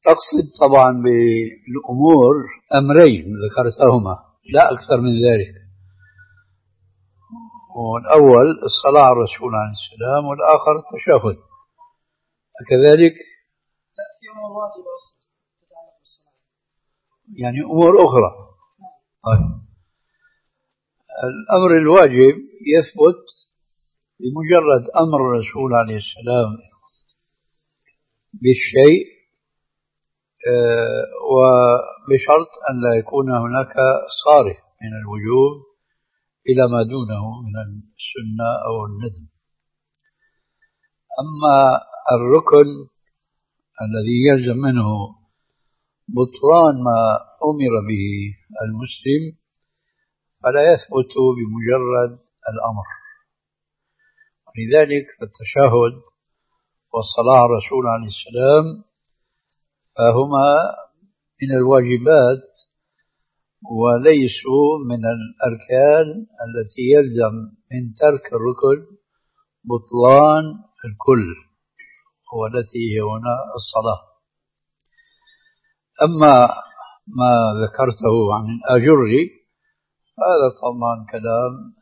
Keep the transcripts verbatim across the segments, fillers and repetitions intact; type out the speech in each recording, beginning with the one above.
تقصد طبعا بالأمور أمرين ذكرتهما لا أكثر من ذلك، والأول الصلاة على الرسول عليه السلام والآخر التشهد، كذلك لا في أمور واجبة أخرى تتعلق بالصلاة، يعني أمور أخرى. طيب الأمر الواجب يثبت بمجرد أمر الرسول عليه السلام بالشيء وبشرط أن لا يكون هناك صارف من الوجوب إلى ما دونه من السنة أو الندب. أما الركن الذي يلزم منه بطلان ما أمر به المسلم فلا يثبت بمجرد الأمر، لذلك التشهد والصلاة على الرسول عليه السلام فهما من الواجبات وليسوا من الأركان التي يلزم من ترك الركن بطلان الكل، والتي هي هنا الصلاة. أما ما ذكرته عن الأجر هذا طبعا كلام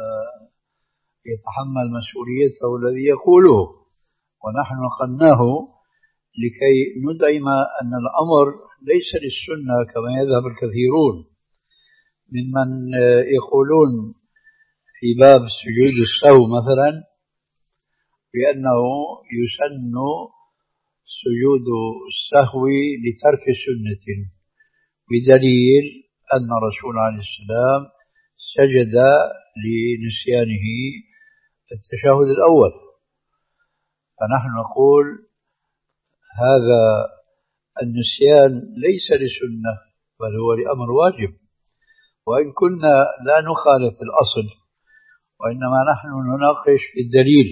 يتحمل مسؤوليته الذي يقوله، ونحن نقلناه لكي ندعم أن الأمر ليس للسنة كما يذهب الكثيرون ممن يقولون في باب سجود السهو مثلا بأنه يسن سجود السهو لترك سنة، بدليل أن الرسول عليه السلام سجد لنسيانه التشهد الأول. فنحن نقول هذا النسيان ليس لسنة بل هو لأمر واجب، وإن كنا لا نخالف الأصل وإنما نحن نناقش بالدليل.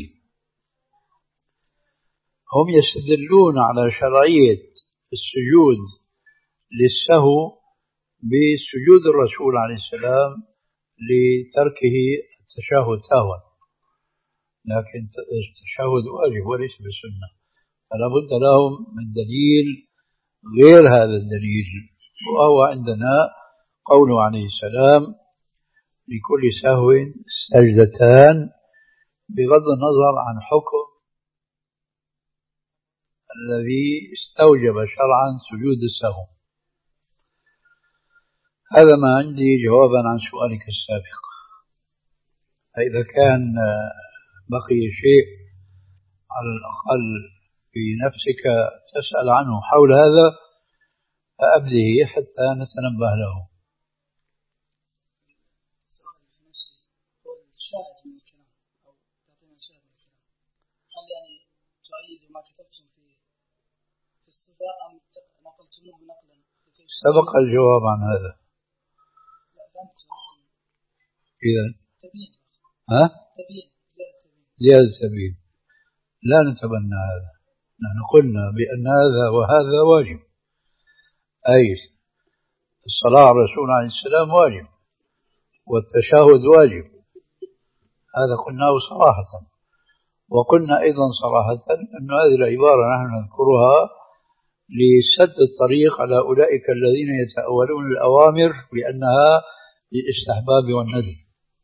هم يستدلون على شرعية السجود للسهو بسجود الرسول عليه السلام لتركه التشهد سهوا، لكن التشهد واجب وليس بسنة، فلا بد لهم من دليل غير هذا الدليل، وهو عندنا قوله عليه السلام لكل سهو سجدتان، بغض النظر عن حكم الذي استوجب شرعا سجود السهو. هذا ما عندي جوابا عن سؤالك السابق. فإذا كان بقي شيء على الأقل في نفسك تسأل عنه حول هذا فأبده حتى نتنبه له. السؤال في نفسي هو الشاهد من الكلام أو تعطينا شاهد من الكلام، هل يعني تؤيد ما كتبتم في في الصفة أم نقلتموه نقلا؟ سبق الجواب عن هذا. إذا تبين ها تبين زيادة تبين لا نتبنى هذا، نحن قلنا بأن هذا وهذا واجب، أي الصلاة على الرسول عليه السلام واجب والتشهد واجب، هذا قلناه صراحة. وقلنا أيضا صراحة أن هذه العبارة نحن نذكرها لسد الطريق على أولئك الذين يتأولون الأوامر بأنها للاستحباب والندب.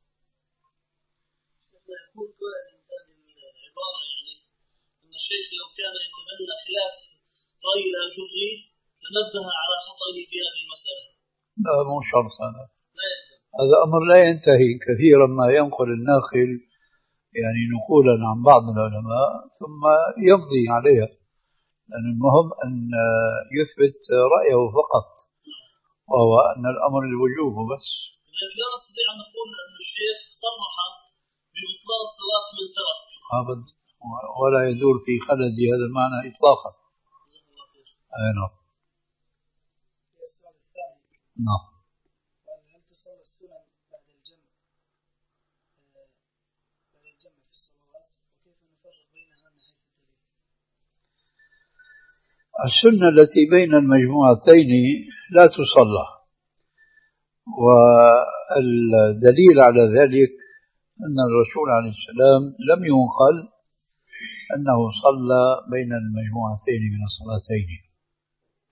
يقول العبارة يعني أن الشيخ لو كان يتبنى خلاف رأي الجمهور لنبه على خطئه في هذه المسألة. لا مو شرط هذا، هذا أمر لا ينتهي. كثيرا ما ينقل الناقل يعني نقولا عن بعض العلماء ثم يمضي عليها، لأن المهم أن يثبت رأيه فقط، وهو أن الأمر الوجوب بس. لا نستطيع أن نقول أن الشيخ صرح ببطلان الصلاة من ترك أبدا، ولا يدور في خلدي هذا المعنى إطلاقا. أي نعم. السؤال الثاني نعم. هل تصلى السنن بعد الجمع بعد الجمع في الصلوات، وكيف نفرق بينها من حيث الدليل؟ السنة التي بين المجموعتين لا تصلى، والدليل على ذلك أن الرسول عليه السلام لم ينقل أنه صلى بين المجموعتين من الصلاتين،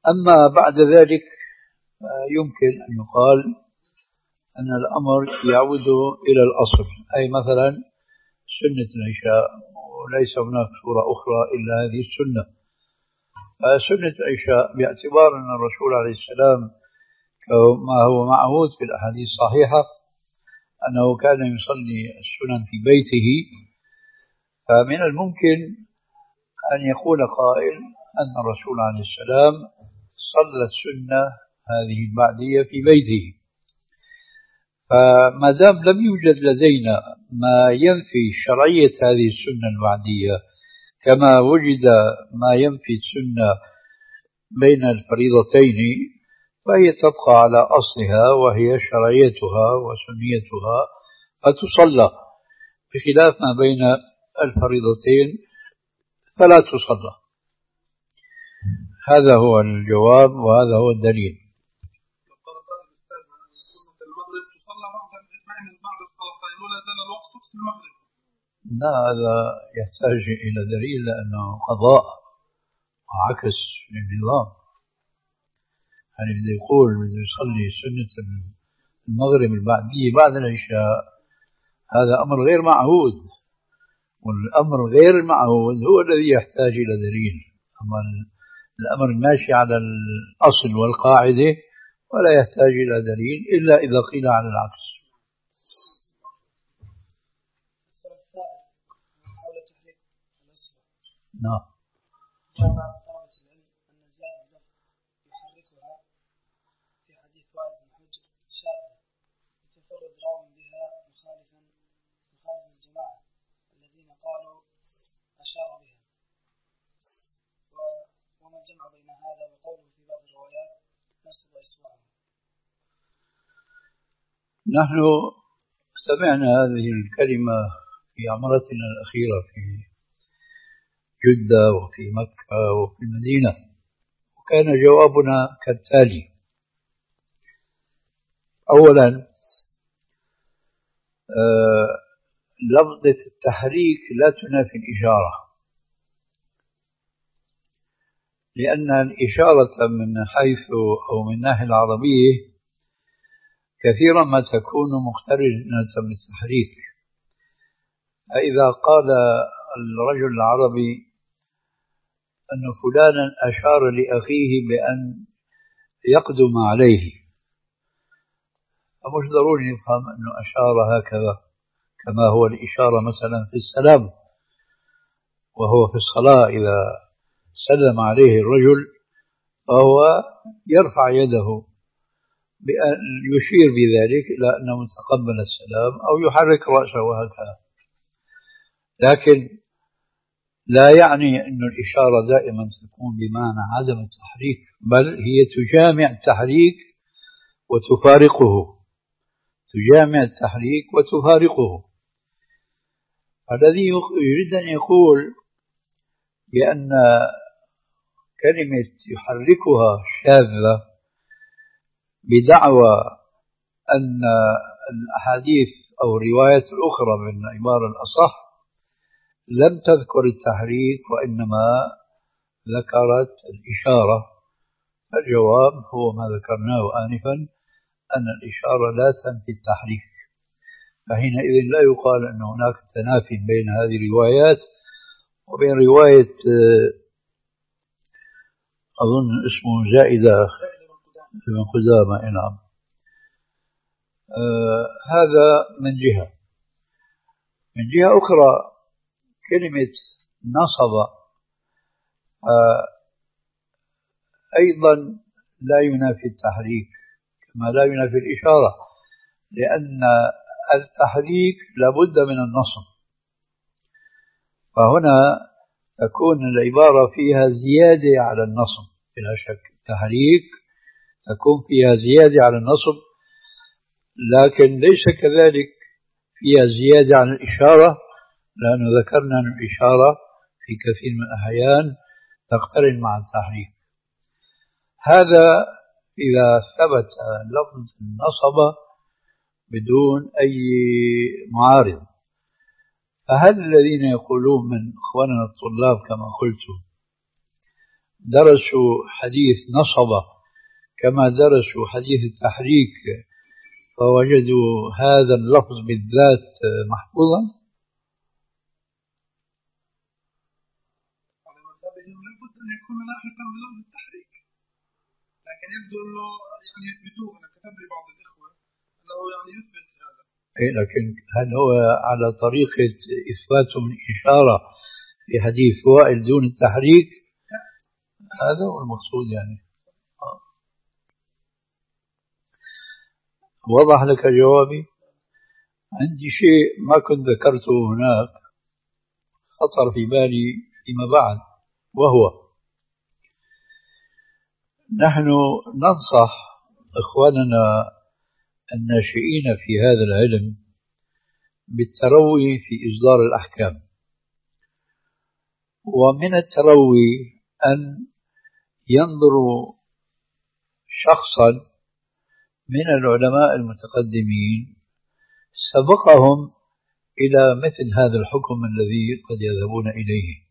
أما بعد ذلك يمكن أن يقال أن الأمر يعود إلى الأصل، أي مثلا سنة العشاء، وليس هناك صورة أخرى إلا هذه السنة. فسنة العشاء باعتبار أن الرسول عليه السلام ما هو معهود في الأحاديث الصحيحة أنه كان يصلي السنن في بيته، فمن الممكن أن يقول قائل أن الرسول عليه السلام صلى السنة هذه البعدية في بيته. فما دام لم يوجد لدينا ما ينفي شرعية هذه السنة البعدية، كما وجد ما ينفي السنة بين الفريضتين، فهي تبقى على أصلها وهي شرعيتها وسنيتها فتصلى، بخلاف ما بين الفريضتين فلا تصلى. هذا هو الجواب وهذا هو الدليل. لا، هذا يحتاج إلى دليل لأنه قضاء وعكس للنظام. يعني بده يقول بده يصلي سنة المغرب البعدية بعد العشاء، هذا أمر غير معهود، والأمر غير المعهود هو الذي يحتاج إلى دليل. أما الأمر ماشي على الأصل والقاعدة ولا يحتاج إلى دليل إلا إذا قيل على العكس. نعم. نحن سمعنا هذه الكلمة في عمرتنا الأخيرة في جدة وفي مكة وفي المدينة، وكان جوابنا كالتالي: أولا، آه لفظة التحريك لا تنافي الإشارة، لأن الإشارة من حيث أو من الناحية العربية كثيرا ما تكون مقترنة بالتحريك. فإذا قال الرجل العربي أن فلانا أشار لأخيه بأن يقدم عليه، فمش ضروري يفهم أنه أشار هكذا، كما هو الإشارة مثلا في السلام، وهو في الصلاة إذا سلم عليه الرجل فهو يرفع يده بأن يشير بذلك إلى أنه متقبل السلام أو يحرك رأسه هكذا، لكن لا يعني أن الإشارة دائما تكون بمعنى عدم التحريك، بل هي تجامع التحريك وتفارقه، تجامع التحريك وتفارقه. الذي يريد أن يقول بأن كلمة يحركها شاذة بدعوى أن الأحاديث أو الروايات الأخرى من العبارة الأصح لم تذكر التحريك وإنما ذكرت الإشارة. الجواب هو ما ذكرناه آنفا، أن الإشارة لا تنفي التحريك، فحينئذ لا يقال أن هناك تنافي بين هذه الروايات وبين رواية أظن اسمه زائدة ابن قدامة. نعم. آه هذا من جهة. من جهة أخرى كلمة نصب آه أيضا لا ينافي التحريك كما لا ينافي الإشارة، لأن التحريك لابد من النصب، فهنا تكون العبارة فيها زيادة على النصب بلا شك. التحريك تكون فيها زيادة على النصب، لكن ليس كذلك فيها زيادة عن الإشارة، لأن ذكرنا أن الإشارة في كثير من الأحيان تقترن مع التحريك. هذا إذا ثبت لفظ النصب بدون أي معارض. فهل الذين يقولون من إخواننا الطلاب كما قلت درسوا حديث نصبة كما درسوا حديث التحريك فوجدوا هذا اللفظ بالذات محفوظا؟ على مذهبهم لابد أن يكون لاحقا بلفظ التحريك، لكن يبدو أنه يعني يثبتوه. أنا كتب لي بعض الإخوة أنه يعني يثبت هذا. إيه، لكن هل هو على طريقة إثبات من إشارة في حديث وائل دون التحريك؟ هذا هو المقصود يعني. آه. وضح لك جوابي؟ عندي شيء ما كنت ذكرته هناك خطر في بالي فيما بعد، وهو نحن ننصح إخواننا الناشئين في هذا العلم بالتروي في إصدار الأحكام. ومن التروي أن ينظروا شخصا من العلماء المتقدمين سبقهم إلى مثل هذا الحكم الذي قد يذهبون إليه.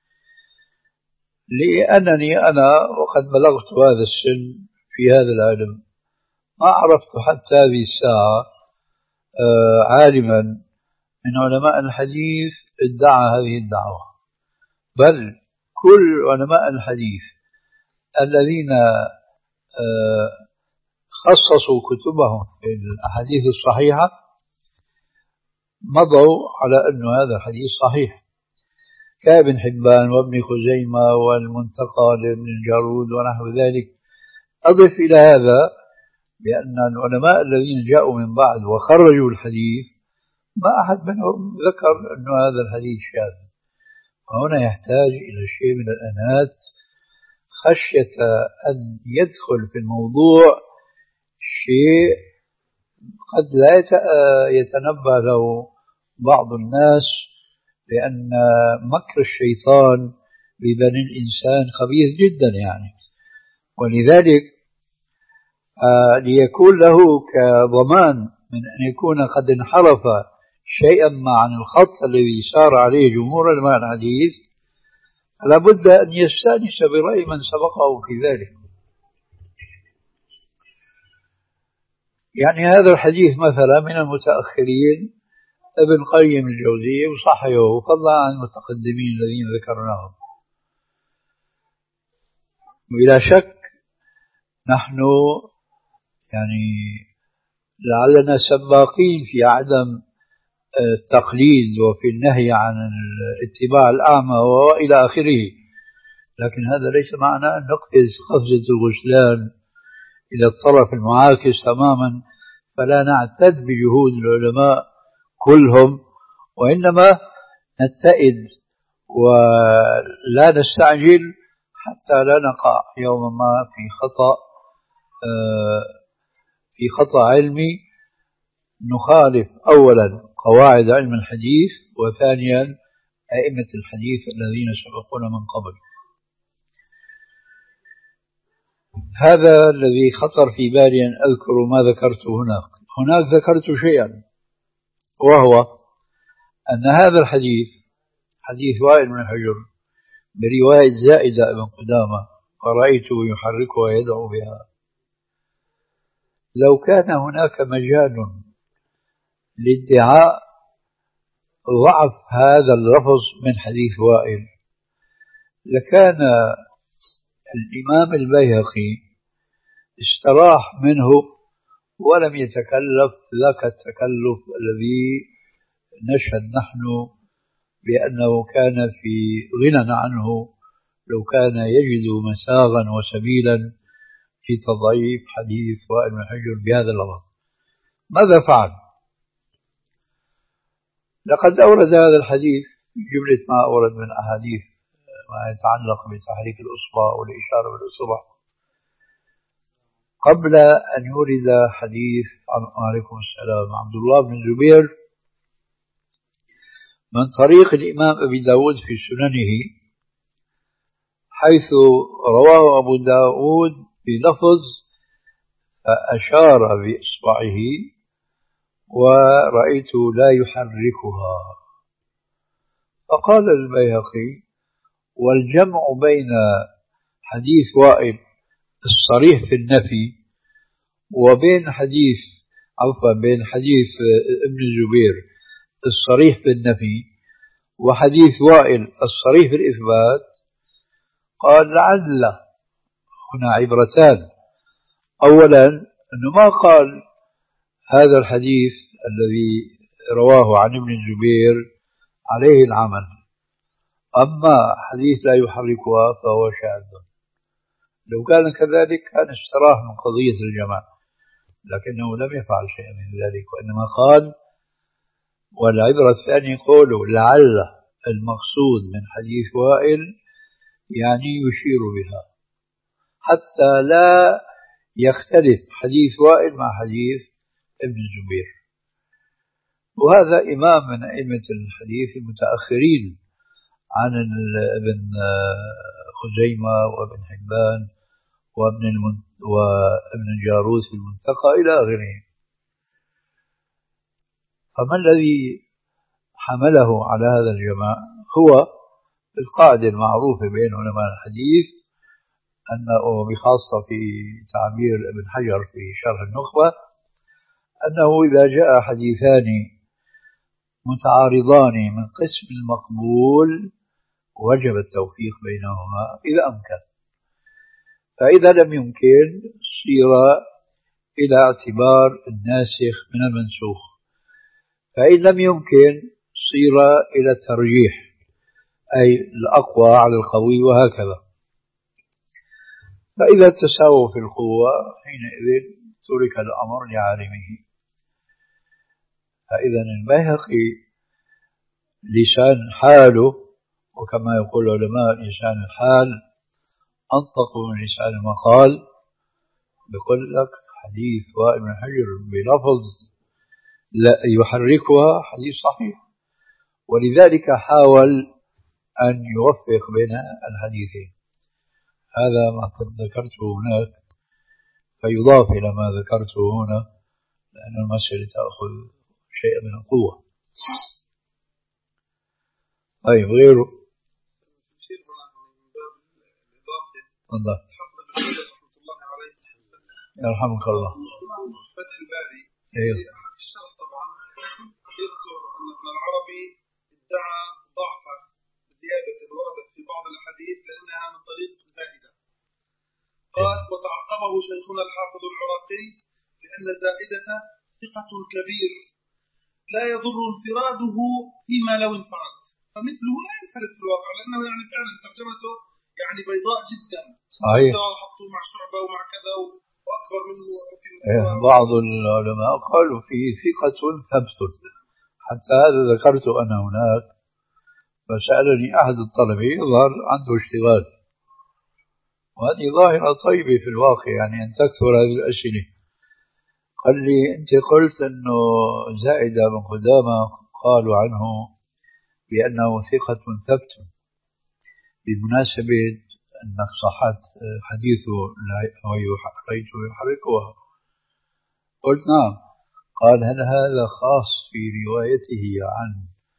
لأنني أنا وقد بلغت هذا السن في هذا العلم ما عرفت حتى هذه الساعة عالما من علماء الحديث ادعى هذه الدعوة، بل كل علماء الحديث الذين خصصوا كتبهم في الأحاديث الصحيحة مضوا على أن هذا الحديث صحيح، كابن حبان وابن خزيمة والمنتقى لابن الجارود ونحو ذلك. أضف إلى هذا بأن العلماء الذين جاءوا من بعد وخرجوا الحديث ما أحد منهم ذكر أن هذا الحديث شاذ. وهنا يحتاج إلى شيء من الأنات خشية أن يدخل في الموضوع شيء قد لا يتنبه له بعض الناس، لأن مكر الشيطان ببني الإنسان خبيث جدا يعني. ولذلك آه ليكون له كضمان من أن يكون قد انحرف شيئا ما عن الخط الذي سار عليه جمهور علماء الحديث لابد أن يستأنس برأي من سبقه في ذلك. يعني هذا الحديث مثلا من المتأخرين ابن قيم الجوزية وصححه فضلا عن المتقدمين الذين ذكرناهم. وبلا شك نحن يعني لعلنا سباقين في عدم التقليد وفي النهي عن الاتباع الأعمى وإلى آخره، لكن هذا ليس معنى أن نقفز قفزة الغسلان إلى الطرف المعاكس تماما فلا نعتد بجهود العلماء كلهم، وإنما نتئد ولا نستعجل حتى لا نقع يوما ما في خطأ في خطأ علمي نخالف أولا قواعد علم الحديث وثانيا أئمة الحديث الذين سبقونا من قبل. هذا الذي خطر في بالي أن أذكر ما ذكرته هناك. هناك ذكرت شيئا وهو أن هذا الحديث حديث وائل بن حجر برواية زائدة ابن قدامة فرأيته يحركها ويدعو بها، لو كان هناك مجال لادعاء ضعف هذا اللفظ من حديث وائل لكان الإمام البيهقي استراح منه ولم يتكلف ذاك التكلف الذي نشهد نحن بأنه كان في غنى عنه لو كان يجد مساغا وسبيلا في تضعيف حديث وائل بن حجر بهذا اللفظ. ماذا فعل؟ لقد أورد هذا الحديث جملة ما أورد من أحاديث ما يتعلق بتحريك الأصبع والإشارة بالأصبع قبل أن يورد حديث عليكم السلام عبد الله بن الزبير من طريق الإمام أبي داود في سننه، حيث رواه أبو داود بلفظ فأشار بإصبعه ورأيت لا يحركها. فقال البيهقي والجمع بين حديث وائل الصريح في النفي وبين حديث عفوا بين حديث ابن الزبير الصريح في النفي وحديث وائل الصريح في الإثبات، قال لعل هنا عبرتان. أولا أنه ما قال هذا الحديث الذي رواه عن ابن الزبير عليه العمل، أما حديث لا يحركها فهو شاذ. لو كان كذلك كان استراح من قضية الجماعة، لكنه لم يفعل شيئا من ذلك، وإنما قال والعبرة الثانية قوله لعل المقصود من حديث وائل يعني يشير بها حتى لا يختلف حديث وائل مع حديث ابن الزبير. وهذا إمام من أئمة الحديث المتأخرين عن ابن خزيمة وابن حبان وابن المن... وابن الجاروس في المنتقى إلى آخره. فما الذي حمله على هذا الجماع؟ هو القاعدة المعروفة بين علماء الحديث أنه بخاصة في تعبير ابن حجر في شرح النخبة أنه إذا جاء حديثان متعارضان من قسم المقبول وجب التوفيق بينهما إذا أمكن، فإذا لم يمكن صير إلى اعتبار الناسخ من المنسوخ، فإن لم يمكن صير إلى الترجيح أي الأقوى على القوي وهكذا. فإذا تساووا في القوة حينئذ ترك الأمر لعالمه. فإذا البيهقي لسان حاله، وكما يقول العلماء لسان الحال أنطق من لسان المقال، بيقول لك حديث وائل بن حجر بلفظ لا يحركها حديث صحيح، ولذلك حاول أن يوفق بين الحديثين. هذا ما قد ذكرته هناك فيضاف إلى ما ذكرته هنا، لأن المسألة تأخذ شيئا من القوة. طيب غيره الله يرحمك الله. فتح الباري ايوه الشرح طبعا يذكر ان ابن العربي ادعى ضعف زيادة وردت في بعض الاحاديث لانها من طريق زائدة. قال وتعقبه شيخنا الحافظ العراقي لان الزائدة ثقة كبير لا يضر انفراده فيما لو انفرد، فمثله لا ينفرد في الواقع لانه يعني فعلا ترجمته يعني بيضاء جدا. صحيح. حطوه مع شعبة ومع كذا وأكبر منه. بعض العلماء قالوا فيه ثقة ثبت، حتى هذا ذكرت أنا هناك، فسألني أحد الطلبة يظهر عنده اشتغال، وهذه ظاهرة طيبة في الواقع يعني أن تكثر هذه الأسئلة. قال لي أنت قلت أنه زائدة بن قدامة قالوا عنه بأنه ثقة ثبت بمناسبة أنك صحت حديثه رأيته يحركها. قلت نعم. قال هل هذا خاص في روايته عن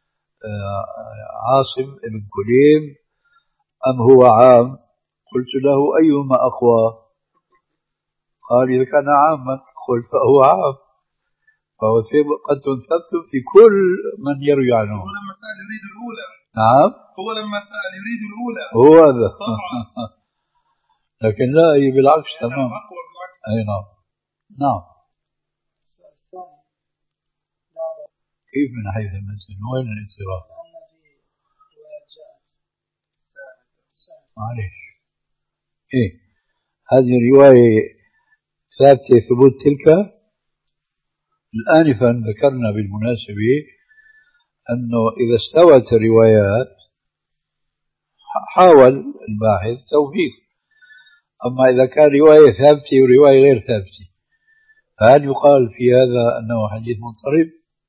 عاصم بن كليم أم هو عام؟ قلت له أيهما أقوى؟ قال إذا كان عاما قلت فهو عام، فهو ثقة ثبت في كل من يروي عنه. هو لما سأل يريد الأولى. نعم هو لما سأل يريد الأولى هو هذا. لكن لا هي بالعكس تمام. أي نعم نعم. كيف من حيث المتن وين الاضطراب؟ معلش إيه هذه الرواية ثابتة ثبوت تلك. الآنفا ذكرنا بالمناسبة أنه إذا استوت الروايات حاول الباحث توفيق، أما إذا كان رواية ثابتة ورواية غير ثابتة فهل يقال في هذا أنه حديث مضطرب؟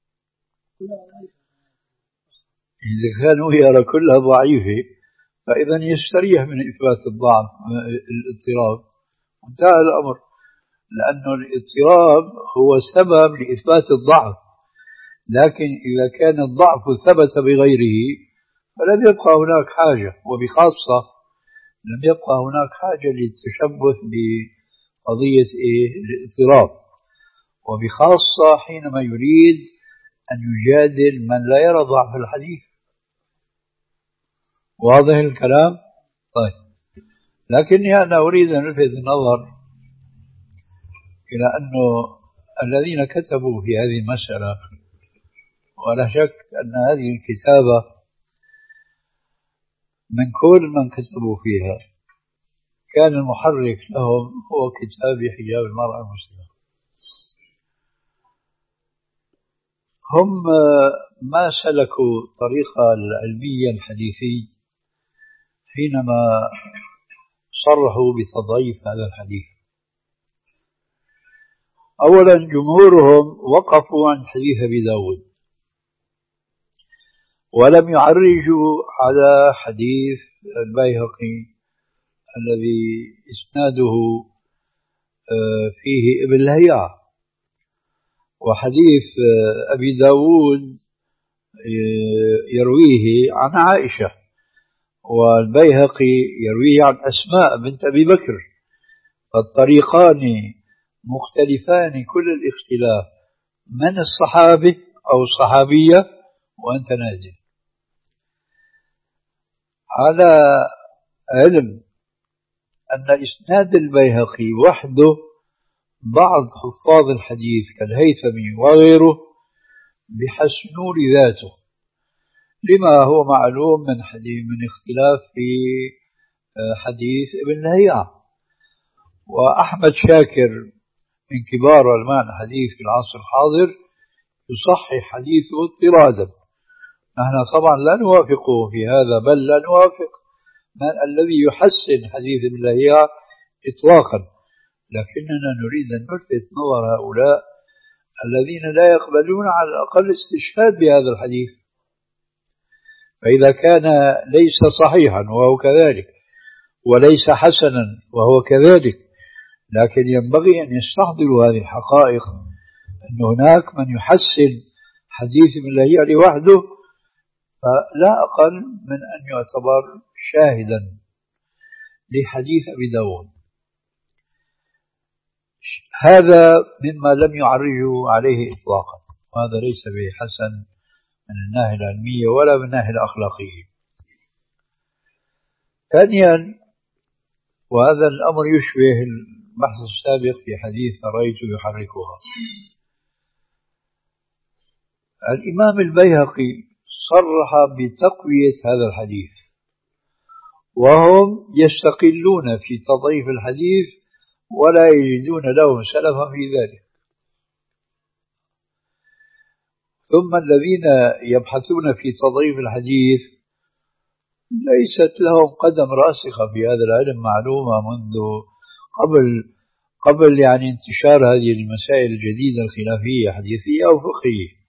إذا كانوا يرى كلها ضعيفة فإذا يستريح من إثبات الضعف الاضطراب، انتهى الأمر، لأن الاضطراب هو سبب لإثبات الضعف. لكن إذا كان الضعف ثبت بغيره فلم يبقى هناك حاجة، وبخاصة لم يبقى هناك حاجة للتشبث بقضية إيه؟ الاضطراب، وبخاصة حينما يريد أن يجادل من لا يرى ضعف الحديث. واضح الكلام؟ طيب، لكني أنا أريد أن ألفت النظر إلى أنه الذين كتبوا في هذه المسألة، ولا شك أن هذه الكتابة من كل من كتبوا فيها كان المحرك لهم هو كتاب حجاب المرأة المسلمة. هم ما سلكوا طريقة العلمية الحديثي حينما صرحوا بتضعيف هذا الحديث. أولا، جمهورهم وقفوا عند حديث أبي داود ولم يعرجوا على حديث البيهقي الذي إسناده فيه ابن لهيعة، وحديث أبي داود يرويه عن عائشة، والبيهقي يرويه عن أسماء بنت أبي بكر، فالطريقان مختلفان كل الاختلاف من الصحابي أو الصحابية وأنت نازل. على علم أن إسناد البيهقي وحده بعض حفاظ الحديث كالهيثمي وغيره بحسنوا لذاته لما هو معلوم من حديث من اختلاف في حديث ابن لهيعة. وأحمد شاكر من كبار علماء الحديث في العصر الحاضر يصحح حديثه اضطرادا. نحن طبعا لا نوافقه في هذا، بل لا نوافق من الذي يحسن حديث ابن لهيعة إطلاقا، لكننا نريد أن نلفت نظر هؤلاء الذين لا يقبلون على الأقل استشهاد بهذا الحديث. فإذا كان ليس صحيحا وهو كذلك، وليس حسنا وهو كذلك، لكن ينبغي أن يستحضروا هذه الحقائق، أن هناك من يحسن حديث ابن لهيعة لوحده فلا أقل من أن يعتبر شاهدا لحديث أبي داود. هذا مما لم يعرجوا عليه إطلاقا، وهذا ليس بحسن من الناحية العلمية ولا من الناحية الأخلاقية. ثانيا، وهذا الأمر يشبه البحث السابق في حديث رأيت يحركها، الإمام البيهقي صرح بتقوية هذا الحديث، وهم يستقلون في تضعيف الحديث ولا يجدون له سلفا في ذلك. ثم الذين يبحثون في تضعيف الحديث ليست لهم قدم راسخة في هذا العلم معلومة منذ قبل قبل يعني انتشار هذه المسائل الجديدة الخلافية حديثية أو فقهية.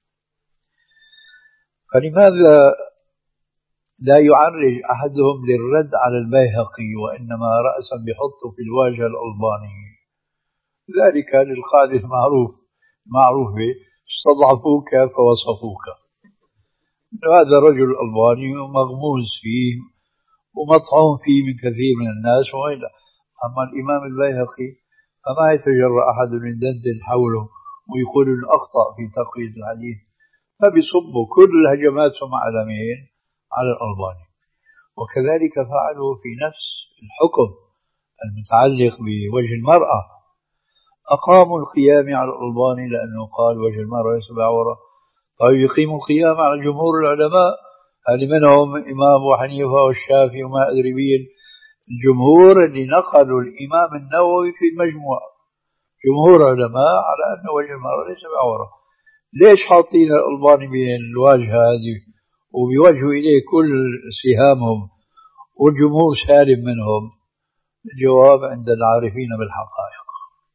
فلماذا لا يعرج أحدهم للرد على البيهقي وإنما رأسا بحطه في الواجهة الألباني؟ ذلك للقاعدة المعروف معروف استضعفوك فوصفوك. هذا رجل ألباني مغموز فيه ومطعون فيه من كثير من الناس وإلا. أما الإمام البيهقي فما يتجرأ أحد من دندن حوله ويقول أخطأ في تقوية الحديث، فبيصبوا كل هجماتهم على مين؟ على الألباني. وكذلك فعلوا في نفس الحكم المتعلق بوجه المرأة، أقاموا القيام على الألباني لأنه قال وجه المرأة ليس بعورة. طيب يقيموا القيام على جمهور العلماء، هل منهم إمام أبو حنيفة والشافعي وما أدري مين، الجمهور اللي نقلوا الإمام النووي في المجموع، جمهور علماء على أن وجه المرأة ليس بعورة. ليش حاطين الألباني بين الواجهة هذه وبيوجهوا إليه كل سهامهم والجمهور سالم منهم؟ الجواب عند العارفين بالحقائق.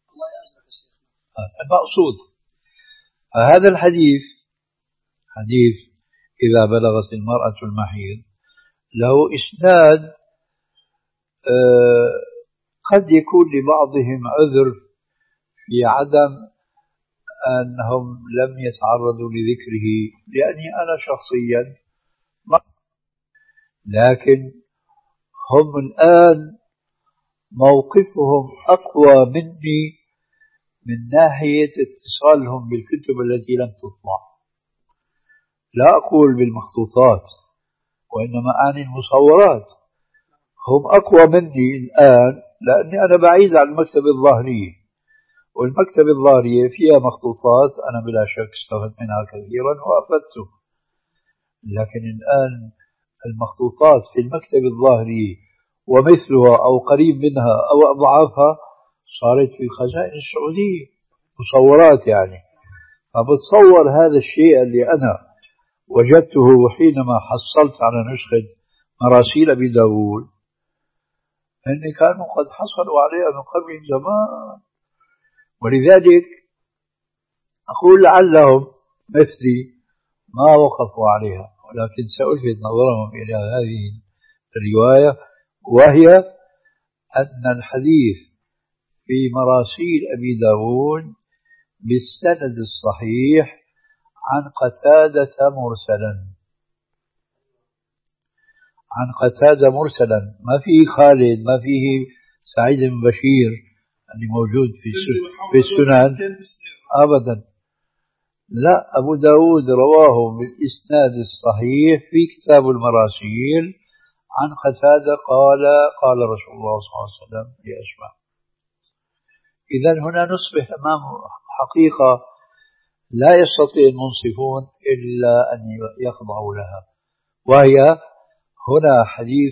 المقصود هذا الحديث حديث إذا بلغت المرأة المحيض له إسناد آه قد يكون لبعضهم عذر في عدم أنهم لم يتعرضوا لذكره، لأني أنا شخصيا، لكن هم الآن موقفهم أقوى مني من ناحية اتصالهم بالكتب التي لم تطبع. لا أقول بالمخطوطات وإنما أعني المصورات. هم أقوى مني الآن لأني أنا بعيد عن المكتبة الظاهرية، والمكتبة الظاهرية فيها مخطوطات أنا بلا شك استفدت منها كثيرا وأفدته. لكن الآن المخطوطات في المكتبة الظاهرية ومثلها أو قريب منها أو أضعافها صارت في خزائن السعودية مصورات يعني. فبتصور هذا الشيء اللي أنا وجدته حينما حصلت على نسخة مراسيل أبي داود أني كانوا قد حصلوا عليها من قبل زمان. ولذلك أقول لعلهم مثلي ما وقفوا عليها، ولكن سألفت نظرهم إلى هذه الرواية، وهي أن الحديث في مراسيل أبي داود بالسند الصحيح عن قتادة مرسلا، عن قتادة مرسلا، ما فيه خالد، ما فيه سعيد بن بشير اللي موجود في في السنن أبدا. لا، أبو داود رواه بالإسناد الصحيح في كتاب المراسيل عن قتادة قال قال رسول الله صلى الله عليه وسلم لأسمع. إذن هنا نصبح أمام حقيقة لا يستطيع المنصفون إلا أن يخضعوا لها، وهي هنا حديث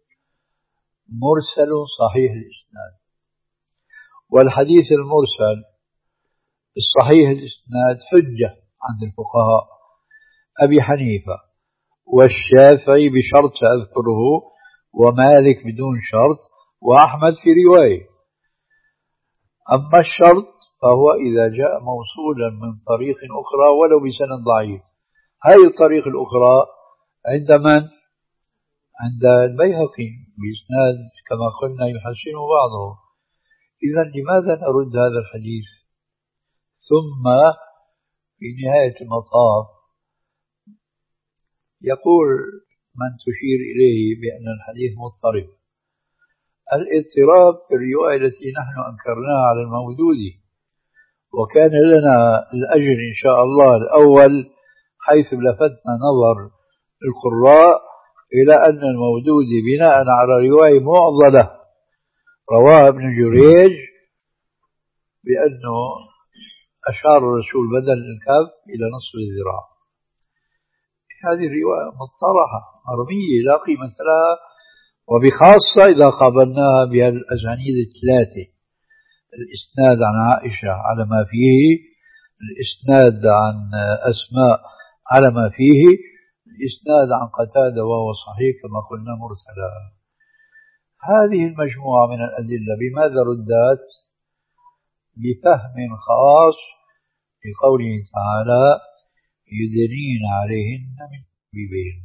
مرسل صحيح الإسناد. والحديث المرسل الصحيح الإسناد حجة عند الفقهاء أبي حنيفة والشافعي بشرط سأذكره، ومالك بدون شرط، وأحمد في رواية. أما الشرط فهو إذا جاء موصولا من طريق أخرى ولو بسند ضعيف. هذه الطريق الأخرى عند من؟ عند البيهقي بإسناد كما قلنا يحسن بعضه. إذن لماذا نرد هذا الحديث؟ ثم في نهاية المطاف يقول من تشير إليه بأن الحديث مضطرب. الاضطراب في الرواية التي نحن أنكرناها على المودودي، وكان لنا الأجر إن شاء الله الأول حيث لفتنا نظر القراء إلى أن المودودي بناء على رواية معضلة رواه ابن جريج بأنه أشار الرسول بدل الكف إلى نصف الذراع. هذه الرواية مطرحة مرمية لا قيمة لها، وبخاصة إذا قابلناها بهالأسانيد الثلاثة: الإسناد عن عائشة على ما فيه، الإسناد عن أسماء على ما فيه، الإسناد عن قتادة وهو صحيح كما قلنا مرسلا. هذه المجموعة من الأدلة بماذا ردت؟ بفهم خاص لقوله تعالى يدنين عليهن من جلابيبهن.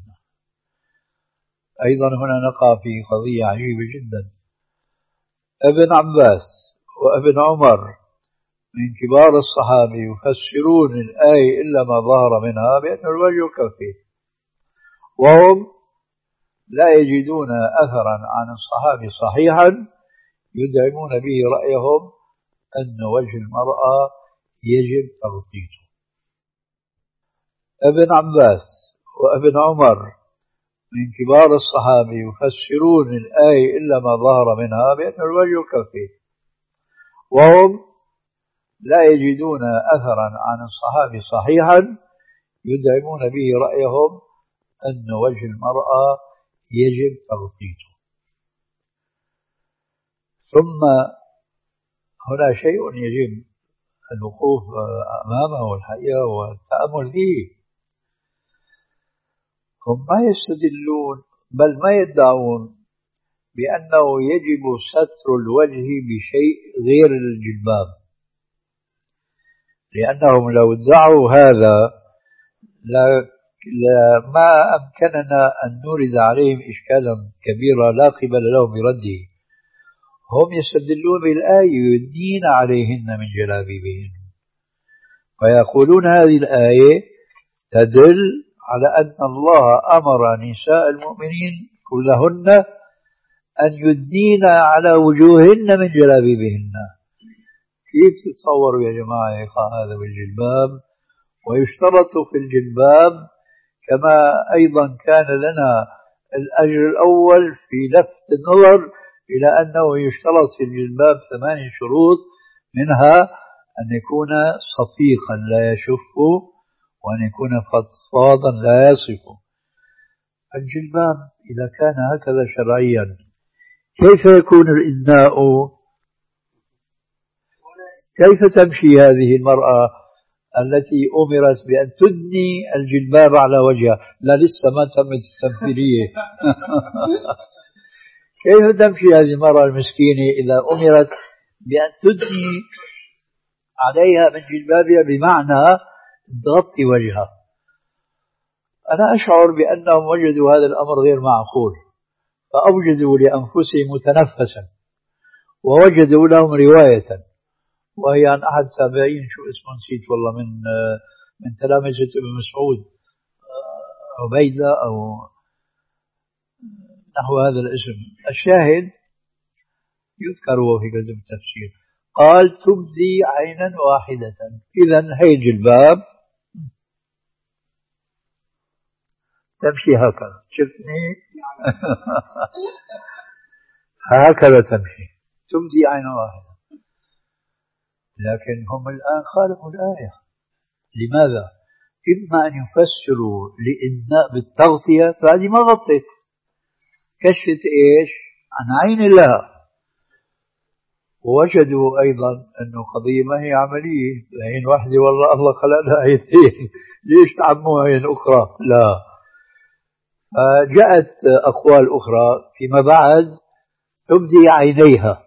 أيضا هنا نقع في قضية عجيبة جدا. ابن عباس وابن عمر من كبار الصحابة يفسرون الآية إلا ما ظهر منها بأن الوجه كفيه، وهم لا يجدون أثرا عن الصحابة صحيحا يدعمون به رأيهم أن وجه المرأة يجب تغطيته. ابن عباس وابن عمر من كبار الصحابة يفسرون الآية إلا ما ظهر منها بأن الوجه كفيه، وهم لا يجدون أثرا عن الصحابة صحيحا يدعمون به رأيهم أن وجه المرأة يجب تغطيته. ثم هنا شيء يجب الوقوف أمامه الحقيقة والتأمل فيه. هم ما يستدلون بل ما يدعون بأنه يجب ستر الوجه بشيء غير الجلباب، لأنهم لو ادعوا هذا ما أمكننا أن نورد عليهم إشكالا كبيرا لا قبل لهم برده. هم يستدلون بالآية يدنين عليهن من جلابيبهن، ويقولون هذه الآية تدل على أن الله أمر نساء المؤمنين كلهن أن يدين على وجوههن من جلابيبهن. كيف تتصوروا يا جماعة هذا بالجلباب؟ ويشترط في الجلباب كما أيضا كان لنا الأجر الأول في لفت النظر إلى أنه يشترط في الجلباب ثماني شروط، منها أن يكون صفيقا لا يشف، وأن يكون فضفاضا لا يصف. الجلباب إذا كان هكذا شرعيا كيف يكون الإدناء؟ كيف تمشي هذه المرأة التي أمرت بأن تدني الجلباب على وجهها؟ لا لسه ما تمت التمثيلية. كيف تمشي هذه المرأة المسكينة إذا أمرت بأن تدني عليها من جلبابها بمعنى تغطي وجهها؟ أنا أشعر بأنهم وجدوا هذا الأمر غير معقول، فأوجدوا لأنفسهم متنفسا ووجدوا لهم رواية، وهي عن أحد التابعين، شو اسمه نسيت والله، من من تلامذة ابن مسعود، عبيدة أو نحو هذا الاسم. الشاهد يذكر في كتب التفسير قال تبدي عينا واحدة. إذن هي الجلباب تمشي هكذا، شفتني؟ هكذا تمشي، تبدي عينا واحدة. لكن هم الآن خالفوا الآية. لماذا؟ إما أن يفسروا لإدناء بالتغطية، فهذه ما غطت، كشفت إيش؟ عن عين الله. ووجدوا أيضا أنه قضية ما هي عملية، عين واحدة والله الله خلق لها عينتين، ليش تعموا عين أخرى؟ لا. فجاءت أقوال أخرى فيما بعد تبدي عينيها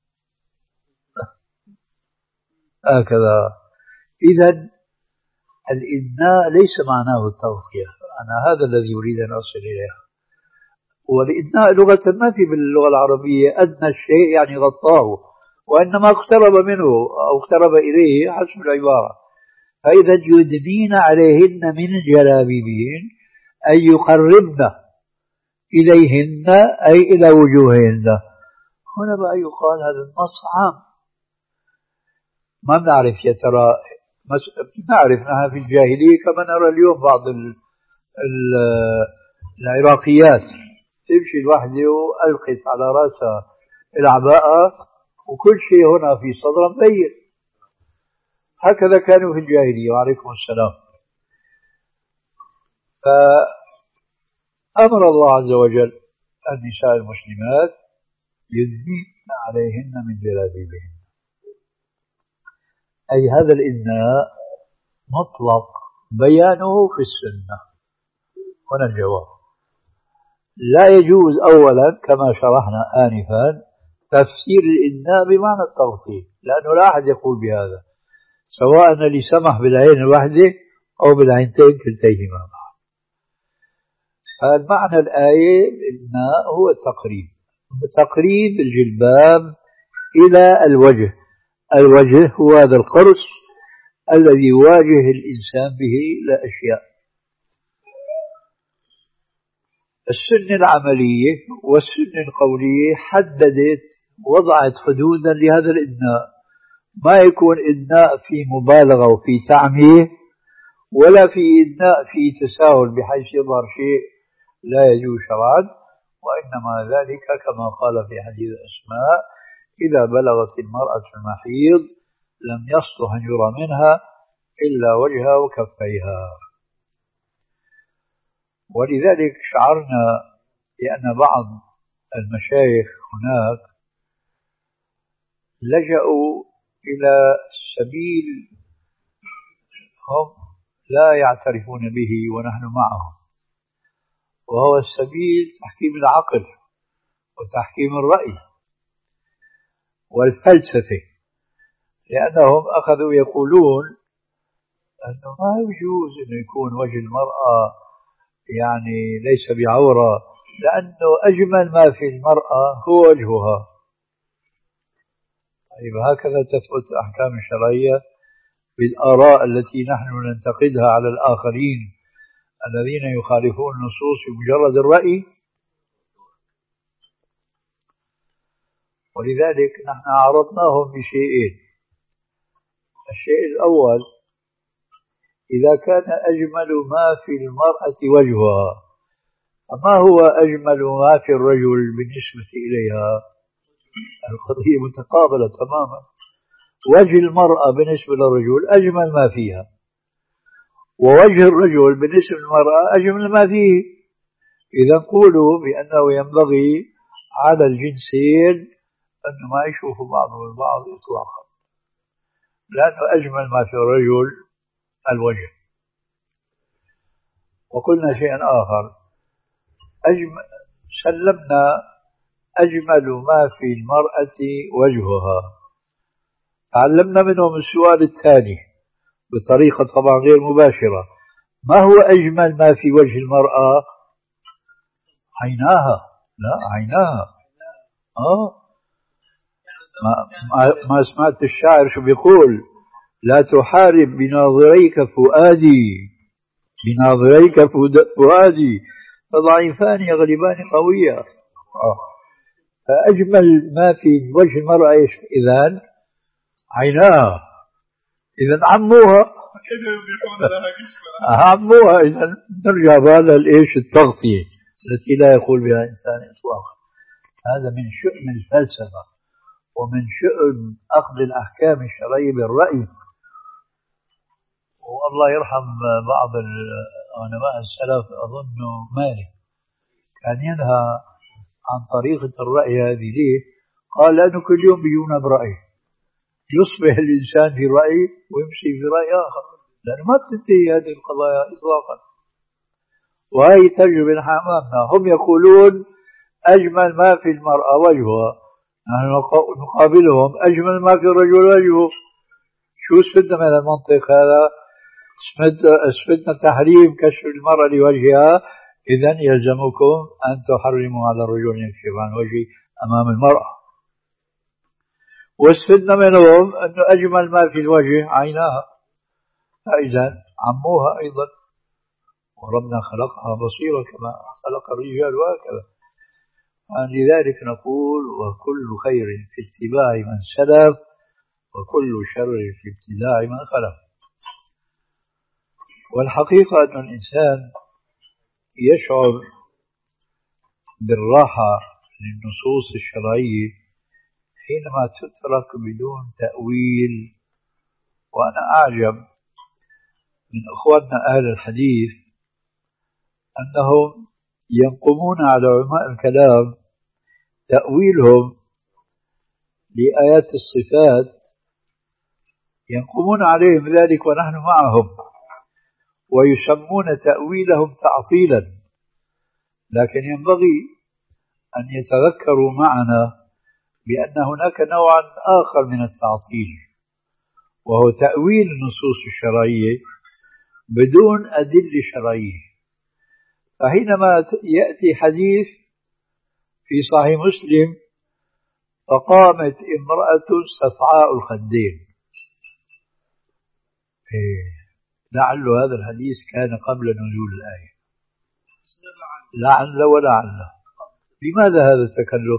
هكذا. إذن الإدناء ليس معناه التغطية، أنا هذا الذي يريد أن أصل إليه. والإدناء لغة ما في باللغة العربية أدنى الشيء يعني غطاه، وإنما اقترب منه أو اقترب إليه حسب العبارة. فإذا يدنين عليهن من جلابيبهن أي يقربن إليهن أي إلى وجوههن. هنا بقى يقال هذا النص عام، ما بنعرف يا ترى، نعرف نحن في الجاهلية كما نرى اليوم بعض ال ال العراقيات تمشي الوحدة وألقت على رأسها العباءة وكل شيء هنا في صدرها مبين. هكذا كانوا في الجاهلية. وعليكم السلام. فأمر الله عز وجل النساء المسلمات يدنين عليهن من جلابيبهن، أي هذا الإدناء مطلق بيانه في السنة. هنا الجواب. لا يجوز أولا كما شرحنا آنفا تفسير الإدناء بمعنى التغطية، لأنه لا أحد يقول بهذا، سواء اللي سمح بالعين الواحدة أو بالعينتين كلتيهما معا. فالمعنى الآية الإدناء هو التقريب، تقريب الجلباب إلى الوجه. الوجه هو هذا القرص الذي يواجه الإنسان به لأشياء. السنة العملية والسنة القولية حددت، وضعت حدودا لهذا الإدناء، ما يكون إدناء في مبالغة وفي تعمية، ولا في إدناء في تساهل بحيث يظهر شيء لا يجوز شرعا، وإنما ذلك كما قال في حديث أسماء: إذا بلغت المرأة المحيض لم يصلح أن يرى منها إلا وجهها وكفيها. ولذلك شعرنا بأن بعض المشايخ هناك لجأوا إلى سبيل هم لا يعترفون به ونحن معهم، وهو السبيل تحكيم العقل وتحكيم الرأي والفلسفة، لأنهم أخذوا يقولون أنه ما يجوز أن يكون وجه المرأة يعني ليس بعورة، لأنه أجمل ما في المرأة هو وجهها. طيب هكذا تثبت أحكام الشرعية بالآراء التي نحن ننتقدها على الآخرين الذين يخالفون النصوص بمجرد الرأي؟ ولذلك نحن عرضناهم بشيئين. الشيء الأول: إذا كان أجمل ما في المرأة وجهها، فما هو أجمل ما في الرجل بالنسبة إليها؟ القضية متقابلة تماما. وجه المرأة بالنسبة للرجل أجمل ما فيها، ووجه الرجل بالنسبة للمرأة أجمل ما فيه. إذا نقول بأنه ينبغي على الجنسين أن ما يشوفوا بعضهم البعض إطلاقا، لأنه أجمل ما في الرجل الوجه. وقلنا شيئا آخر: أجمل سلمنا أجمل ما في المرأة وجهها. تعلمنا منهم السؤال الثاني بطريقة طبعا غير مباشرة: ما هو أجمل ما في وجه المرأة؟ عيناها. لا، عيناها. آه ما, ما, ما سمعت الشاعر شو بيقول؟ لا تحارب بناظريك فؤادي، بناظريك فؤادي فضعيفان يغلبان قوية. آه. فأجمل ما في وجه المرأة إيش إذن؟ عيناها. إذن عموها عموها. إذن نرجع بقى للإيش التغطية التي لا يقول بها إنسان إطلاقا. هذا من شؤم الفلسفة ومن شؤم أخذ الأحكام الشرعية بالرأي. والله يرحم بعض علماء السلف، أظن مالك، كان ينهى عن طريقة الرأي هذه. ليه؟ قال لأنه كل يوم بيجونا برأي، يصبح الإنسان في رأي ويمشي في رأي آخر، لأنه ما بتنتهي هذه القضايا إطلاقا. وهي تجربة أمامنا. هم يقولون أجمل ما في المرأة وجهها، نحن نقابلهم أجمل ما في الرجل وجهه. شو استفدنا من المنطق هذا؟ استفدنا تحريم كشف المرأة لوجهها، إذن يلزمكم أن تحرموا على الرجل يكشف عن وجهه أمام المرأة. واستفدنا منهم أنه أجمل ما في الوجه عيناها، فإذن عموها أيضا. وربنا خلقها بصيرة كما خلق الرجال وهكذا. لذلك نقول: وكل خير في اتباع من سلف، وكل شر في ابتداع من خلف. والحقيقة أن الإنسان يشعر بالراحة للنصوص الشرعية حينما تترك بدون تأويل. وأنا أعجب من أخواننا أهل الحديث أنهم ينقمون على علماء الكلام تأويلهم لآيات الصفات، ينقمون عليهم ذلك ونحن معهم، ويسمون تأويلهم تعطيلا. لكن ينبغي أن يتذكروا معنا بأن هناك نوعا آخر من التعطيل، وهو تأويل النصوص الشرعية بدون أدلة شرعية. فحينما يأتي حديث في صحيح مسلم: فقامت امرأة صفعاء الخدين، لعل هذا الحديث كان قبل نزول الآية، لعل ولعل. لماذا هذا التكلف؟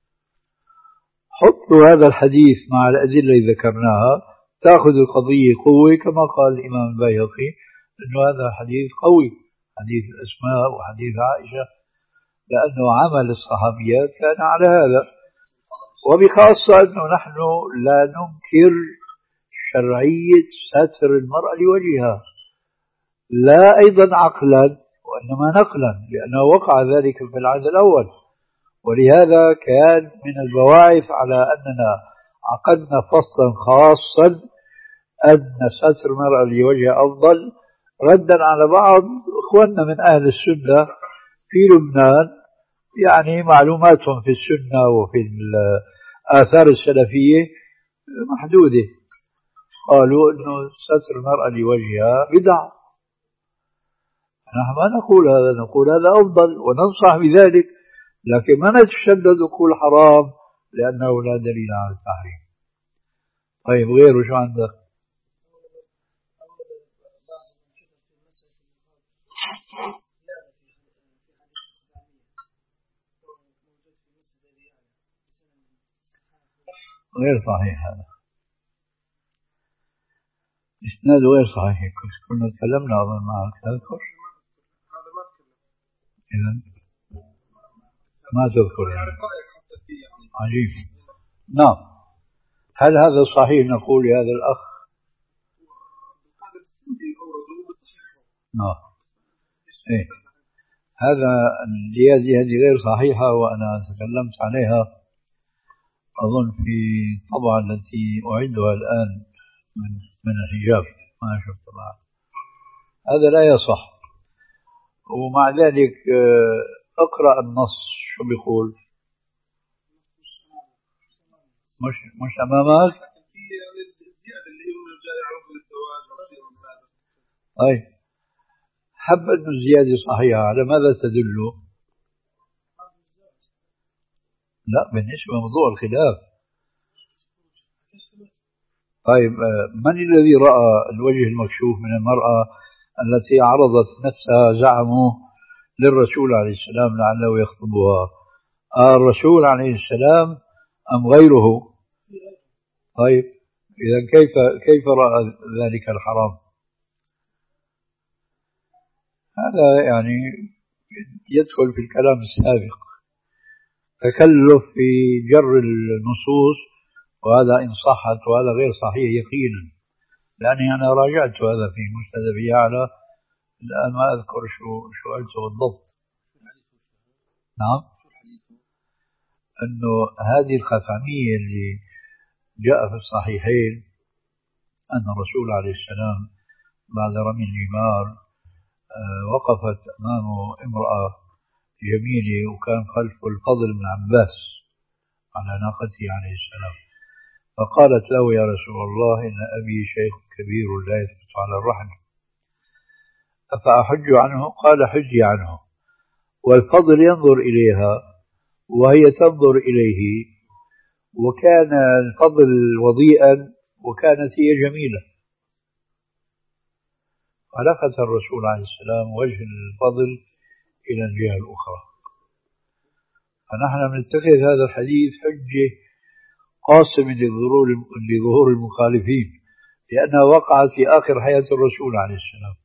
حطوا هذا الحديث مع الأدلة اللي ذكرناها تأخذ القضية قوة، كما قال الإمام البيهقي أنه هذا حديث قوي، حديث الأسماء وحديث عائشة، لأنه عمل الصحابيات كان على هذا. وبخاصة أنه نحن لا ننكر شرعية ستر المرأة لوجهها، لا أيضا عقلا وإنما نقلا، لأنه وقع ذلك في العهد الأول. ولهذا كان من البواعث على أننا عقدنا فصلا خاصا أن ستر المرأة لوجهها أفضل، ردا على بعض إخواننا من أهل السنة في لبنان، يعني معلوماتهم في السنة وفي الآثار السلفية محدودة. قالوا أنه ستر المرأة لوجهها بدعة. نحن ما نقول هذا، نقول هذا أفضل وننصح بذلك، لكن ما نتشدد نقول حرام لأنه لا دليل على التحريم. طيب غيره شو عندك؟ غير صحيح هذا، إسناد غير صحيح. كنا تكلمنا أظن معك تذكر؟ إذا ما تذكر يعني. عجيب. نعم. هل هذا صحيح نقول لهذا الأخ؟ نعم. إيه. هذا الزيادة هذه غير صحيحة، وأنا تكلمت عليها أظن في الطبعة التي أعدها الآن من من الحجاب، ما شفت طبعا. هذا لا يصح. ومع ذلك اقرأ النص شو بيقول. مش مش أمامك. أي حب أنه الزيادة صحيحة، على ماذا تدل؟ لا، بالنسبة لموضوع الخلاف. طيب من الذي رأى الوجه المكشوف من المرأة التي عرضت نفسها زعموا للرسول عليه السلام لعله يخطبها؟ آه الرسول عليه السلام أم غيره؟ طيب إذا كيف كيف رأى ذلك الحرام؟ هذا يعني يدخل في الكلام السابق، تكلف في جر النصوص، وهذا إن صحت، وهذا غير صحيح يقينا، لأني أنا راجعت هذا في مسند أبي يعلى، الآن ما أذكر شو شو قلته بالضبط. نعم. أنه هذه الخثعمية اللي جاء في الصحيحين أن الرسول عليه السلام بعد رمي الجمار وقفت أمامه امرأة جميلة، وكان خلفه الفضل بن عباس على ناقته عليه السلام، فقالت له: يا رسول الله، إن أبي شيخ كبير لا يثبت على الرحل، أفأحج عنه؟ قال: حجي عنه. والفضل ينظر إليها وهي تنظر إليه، وكان الفضل وضيئا وكانت هي جميلة، فلفت الرسول عليه السلام وجه الفضل إلى الجهة الأخرى. فنحن نتخذ هذا الحديث حجة قاسمة لظهور المخالفين، لأنها وقعت في آخر حياة الرسول عليه السلام.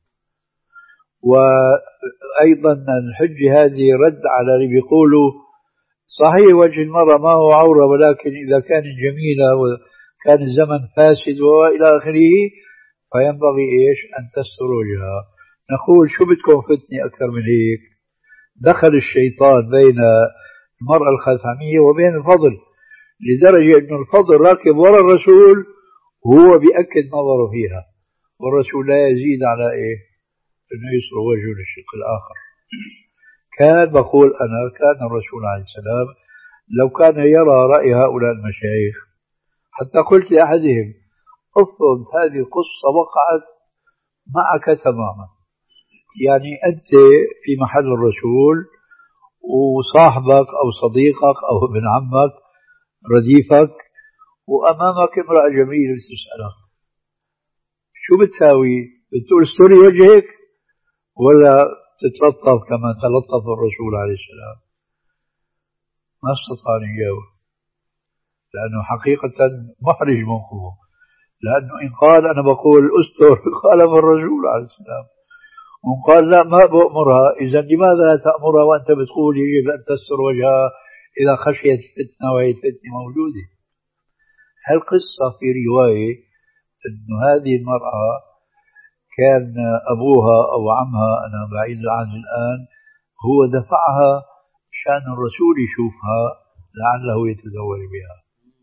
وأيضا الحجة هذه رد على اللي بيقولوا صحيح وجه المرأة ما هو عورة، ولكن إذا كانت جميلة وكان الزمن فاسد وإلى آخره فينبغي إيش أن تستر وجهها. نقول شو بدكم فتنة أكثر من هيك؟ دخل الشيطان بين المرأة الخثعمية وبين الفضل، لدرجة أن الفضل راكب وراء الرسول وهو بيأكد نظره فيها، والرسول لا يزيد على إيه أنه يصر وجهه للشق الآخر. كان بقول أنا كان الرسول عليه السلام لو كان يرى رأي هؤلاء المشايخ، حتى قلت لأحدهم: افرض هذه قصة وقعت معك تماما، يعني أنت في محل الرسول وصاحبك أو صديقك أو ابن عمك رديفك وأمامك امرأة جميلة تسألك، شو بتساوي؟ بتقول استري وجهك ولا تتلطف كما تلطف الرسول عليه السلام؟ ما استطاع أن يجاوب، لأنه حقيقة محرج موقفه، لأنه إن قال أنا بقول أستر خالف الرسول عليه السلام، وإن قال لا ما بأمرها، إذا لماذا لا تأمرها وأنت بتقول يجب أن تستر وجهها إذا خشيت فتنة وهي الفتنة موجودة؟ هالقصة في رواية أن هذه المرأة كان أبوها أو عمها، أنا بعيد عنه الآن، هو دفعها شان الرسول يشوفها لعله يتزوج بها.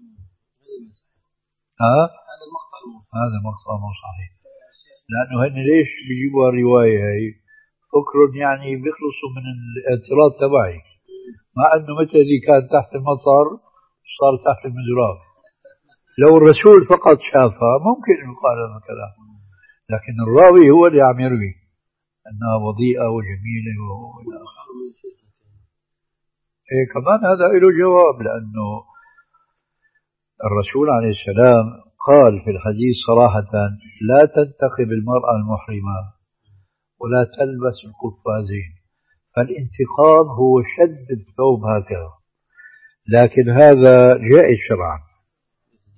ها؟ هذا مقطع مو صحيح، لأنه هن ليش بيجيبوا الرواية هي؟ فكرهم يعني بيخلصوا من الاعتراض تبعي، مع أنه مثل اللي كان تحت المطر صار تحت المزراب. لو الرسول فقط شافها ممكن يقال هذا الكلام، لكن الراوي هو اللي عم يروي أنها وضيئة وجميلة و... إيه كمان هذا له جواب، لأنه الرسول عليه السلام قال في الحديث صراحة: لا تنتقب المرأة المحرمة ولا تلبس القفازين، فالانتقاب هو شد الثوب هكذا، لكن هذا جائز شرعا.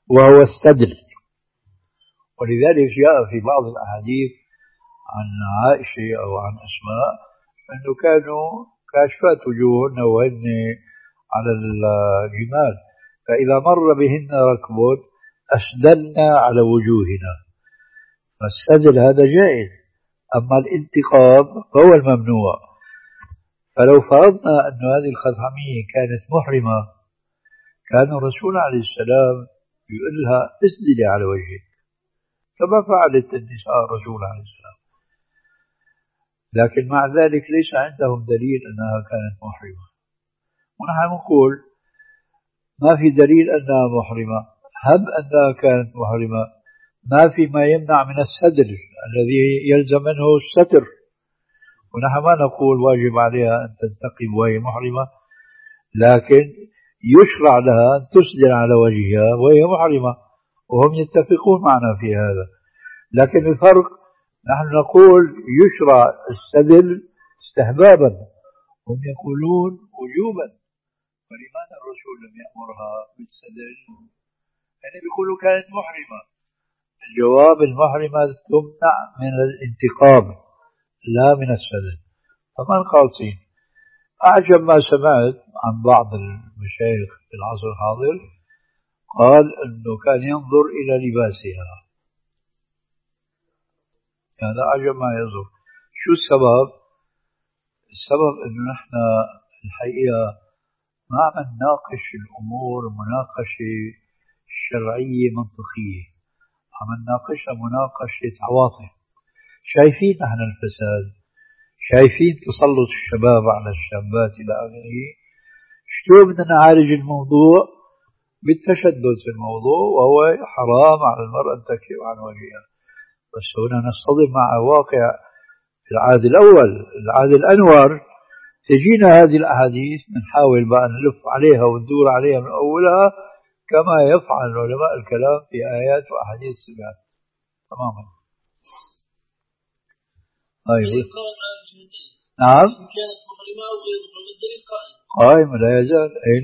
وهو السدل. ولذلك جاء في بعض الأحاديث عن عائشة أو عن أسماء أنه كانوا كاشفات وجوههن وهن على الجمال، فإذا مر بهن ركب أسدلنا على وجوهنا، فالسدل هذا جائز. أما الانتقاب فهو الممنوع. فلو فرضنا أن هذه الخثعمية كانت محرمة كان الرسول عليه السلام يقول لها اسدلي على وجهك كما فعلت النساء الرسول عليه السلام، لكن مع ذلك ليس عندهم دليل أنها كانت محرمة. ونحن نقول ما في دليل أنها محرمة، هب أنها كانت محرمة ما في ما يمنع من السدل الذي يلزم منه الستر، ونحن ما نقول واجب عليها أن تنتقب وهي محرمة، لكن يشرع لها أن تسدل على وجهها وهي محرمة، وهم يتفقون معنا في هذا. لكن الفرق نحن نقول يشرع السدل استحبابا، هم يقولون وجوبا. فلماذا الرسول لم يأمرها بالسدل؟ يعني بيقولوا كانت محرمة. الجواب المحرمة تمنع من الانتقام لا من السدل. فما القاصين؟ أعجب ما سمعت عن بعض المشايخ في العصر الحاضر قال أنه كان ينظر إلى لباسها. هذا أعجب ما ينظر. شو السبب؟ السبب أنه نحن الحقيقة ما عم نناقش الأمور مناقشة شرعية منطقية، عم نناقشها مناقشة عواطف. شايفين نحن الفساد، شايفين تسلط الشباب على الشابات إلى آخره. شو بدنا نعالج الموضوع؟ بالتشدد في الموضوع، وهو حرام على المرأة أن تكشف عن وجهها. بس هنا نصطدم مع واقع العهد الأول، العهد الأنور. تجينا هذه الأحاديث بنحاول بقى نلف عليها وندور عليها من أولها كما يفعل علماء الكلام في آيات وأحاديث الصفات تماما. طيب نعم قائم لا يزال. أين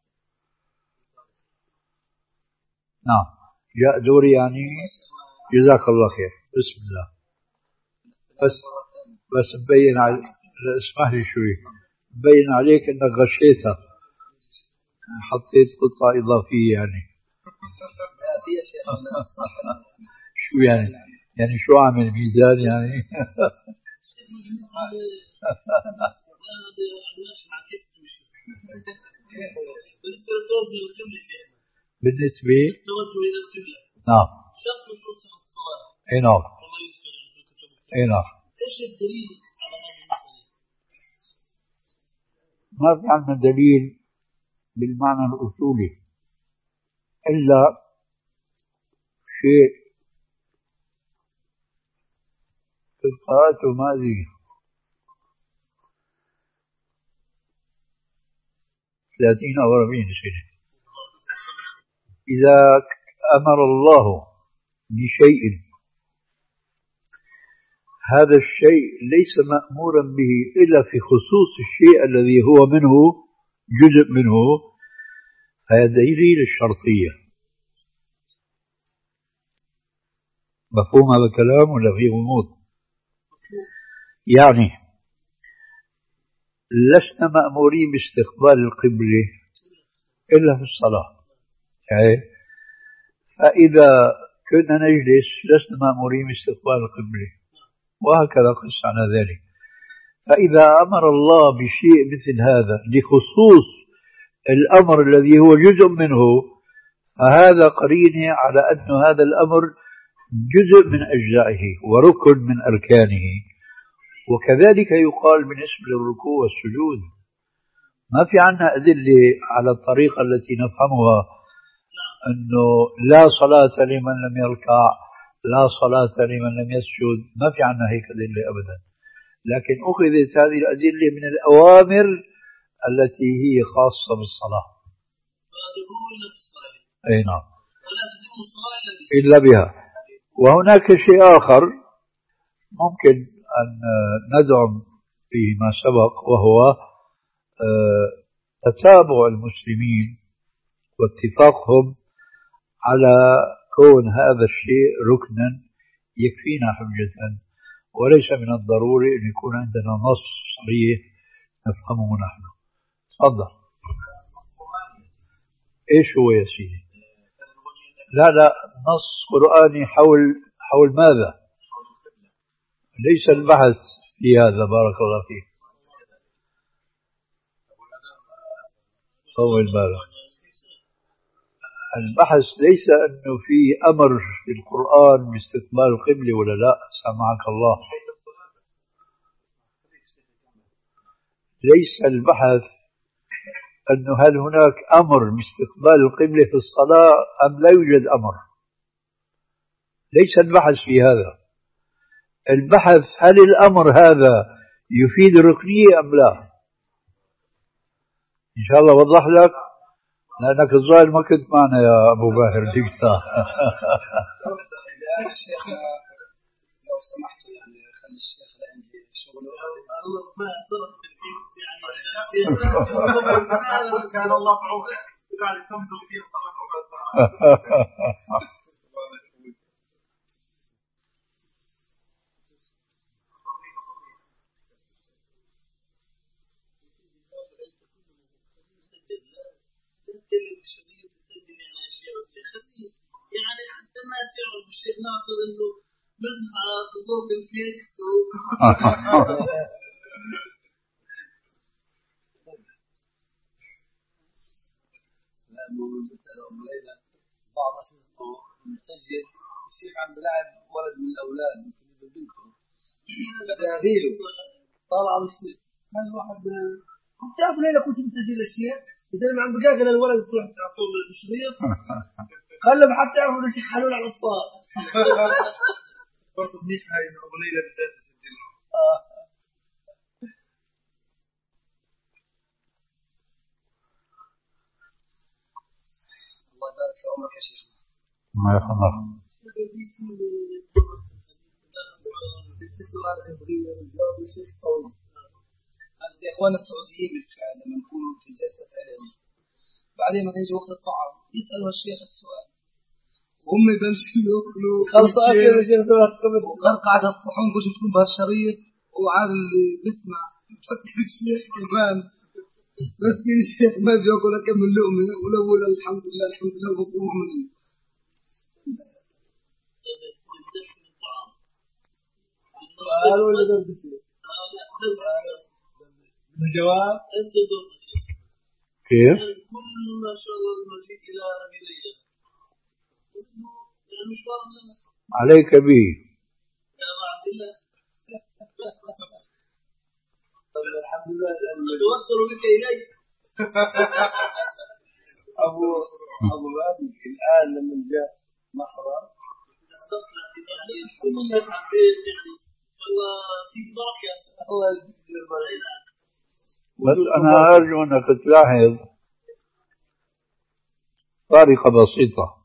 نعم جاء دوري يعني. جزاك الله خير. بسم الله. بس بس مبين على اسمح لي شوي، مبين عليك انك غشيتها، حطيت قطعة إضافية يعني. شو يعني؟ يعني شو عامل ميزان يعني؟ بالنسبة نعم اي نعم اي نعم. ايش الدليل على هذا المسألة؟ ما في عندنا دليل بالمعنى الأصولي إلا شيء في القراءات وماذي ثلاثين أو أربعين سنة. إذا أمر الله بشيء هذا الشيء ليس مأمورا به إلا في خصوص الشيء الذي هو منه جزء منه، هذا دليل الشرطية. مفهوم هذا الكلام ولا فيه غموض؟ يعني لسنا مأمورين باستقبال القبلة إلا في الصلاة، يعني فإذا كنا نجلس لسنا مأمورين باستقبال القبلة، وهكذا قس على ذلك. فإذا أمر الله بشيء مثل هذا لخصوص الأمر الذي هو جزء منه، فهذا قرينة على أن هذا الأمر جزء من أجزائه وركن من أركانه. وكذلك يقال بالنسبة للركوع والسجود. ما في عنا أدلة على الطريقة التي نفهمها أنه لا صلاة لمن لم يركع، لا صلاة لمن لم يسجد، ما في عنا هيك أدلة أبدا. لكن أخذت هذه الأدلة من الأوامر التي هي خاصة بالصلاة. أي نعم إلا بها. وهناك شيء آخر ممكن أن ندعم فيه ما سبق، وهو تتابع المسلمين واتفاقهم على كون هذا الشيء ركنا يكفينا حجة، وليس من الضروري أن يكون عندنا نص صريح نفهمه نحن. تفضل. إيش هو يا سيدي؟ لا لا، نص قرآني حول حول ماذا؟ ليس البحث في هذا. بارك الله فيك. طول بالك. البحث ليس أنه في أمر في القرآن باستقبال القبلة ولا لا. سامحك الله. ليس البحث أنه هل هناك أمر باستقبال القبلة في الصلاة أم لا يوجد أمر. ليس البحث في هذا. البحث هل الأمر هذا يفيد الركنية أم لا. إن شاء الله وضح لك، لأنك الظاهر ما كنت معنا يا أبو باهر دكتا. الشيخ لو سمحت يعني خلي الشيخ عندي شغل ما صرت يعني كان الله في عونك قاعد تمضي فيه الصلاة. يعني حتى ما تعرف الشيخ ناصر انه منها تضرب الكيك لا مو المسألة أم ليلى بعض المسجل الشيخ عم بلعب ولد من الأولاد مثل بنته داخله طالع مسجد هذا واحد بتعرف ليلى كنت مسجل الشيخ إذا ما عم بقاقل الولد تروح تعطوه الشريط خلهم حتى يعرفوا الشيخ حلول على الأطفال. برضه منيح هاي أبو ليلى بالذات تسجلها. الله يبارك في عمرك يا شيخ. ما يخلص. يا إخوان السعوديين بالفعل لما نكونوا في جلسة علم بعدين ما يجي وقت الطعام يسألوا الشيخ السؤال وهم بمشي يأكلوا خلص أكل الشيخ وخلق قاعدة الصحون كل تكون بهالشريط وعاد اللي بسمع فكر الشيخ كمان بس كل الشيخ ما بيأكل أكمل لقمة ولا ولا الحمد لله الحمد لله بقوم عملي. قالوا اللي درب الشيخ الجواب أنت دوس الشيخ كيف؟ كل ما شاء الله المجيء إلى أبي ليلى المشوار عليك به يا عبد الله. الحمد لله توصل بك إلي. أبو أبو غادي الآن لما جاء محضر يعني كل ما حبيت يعني الله فيك بركة الله يجزيك بركة. بس أنا أرجو أنك تلاحظ طريقة بسيطة.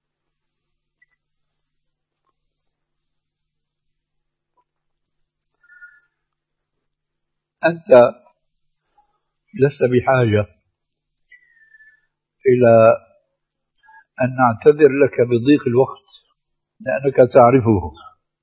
أنت لست بحاجة إلى أن نعتذر لك بضيق الوقت لأنك تعرفه،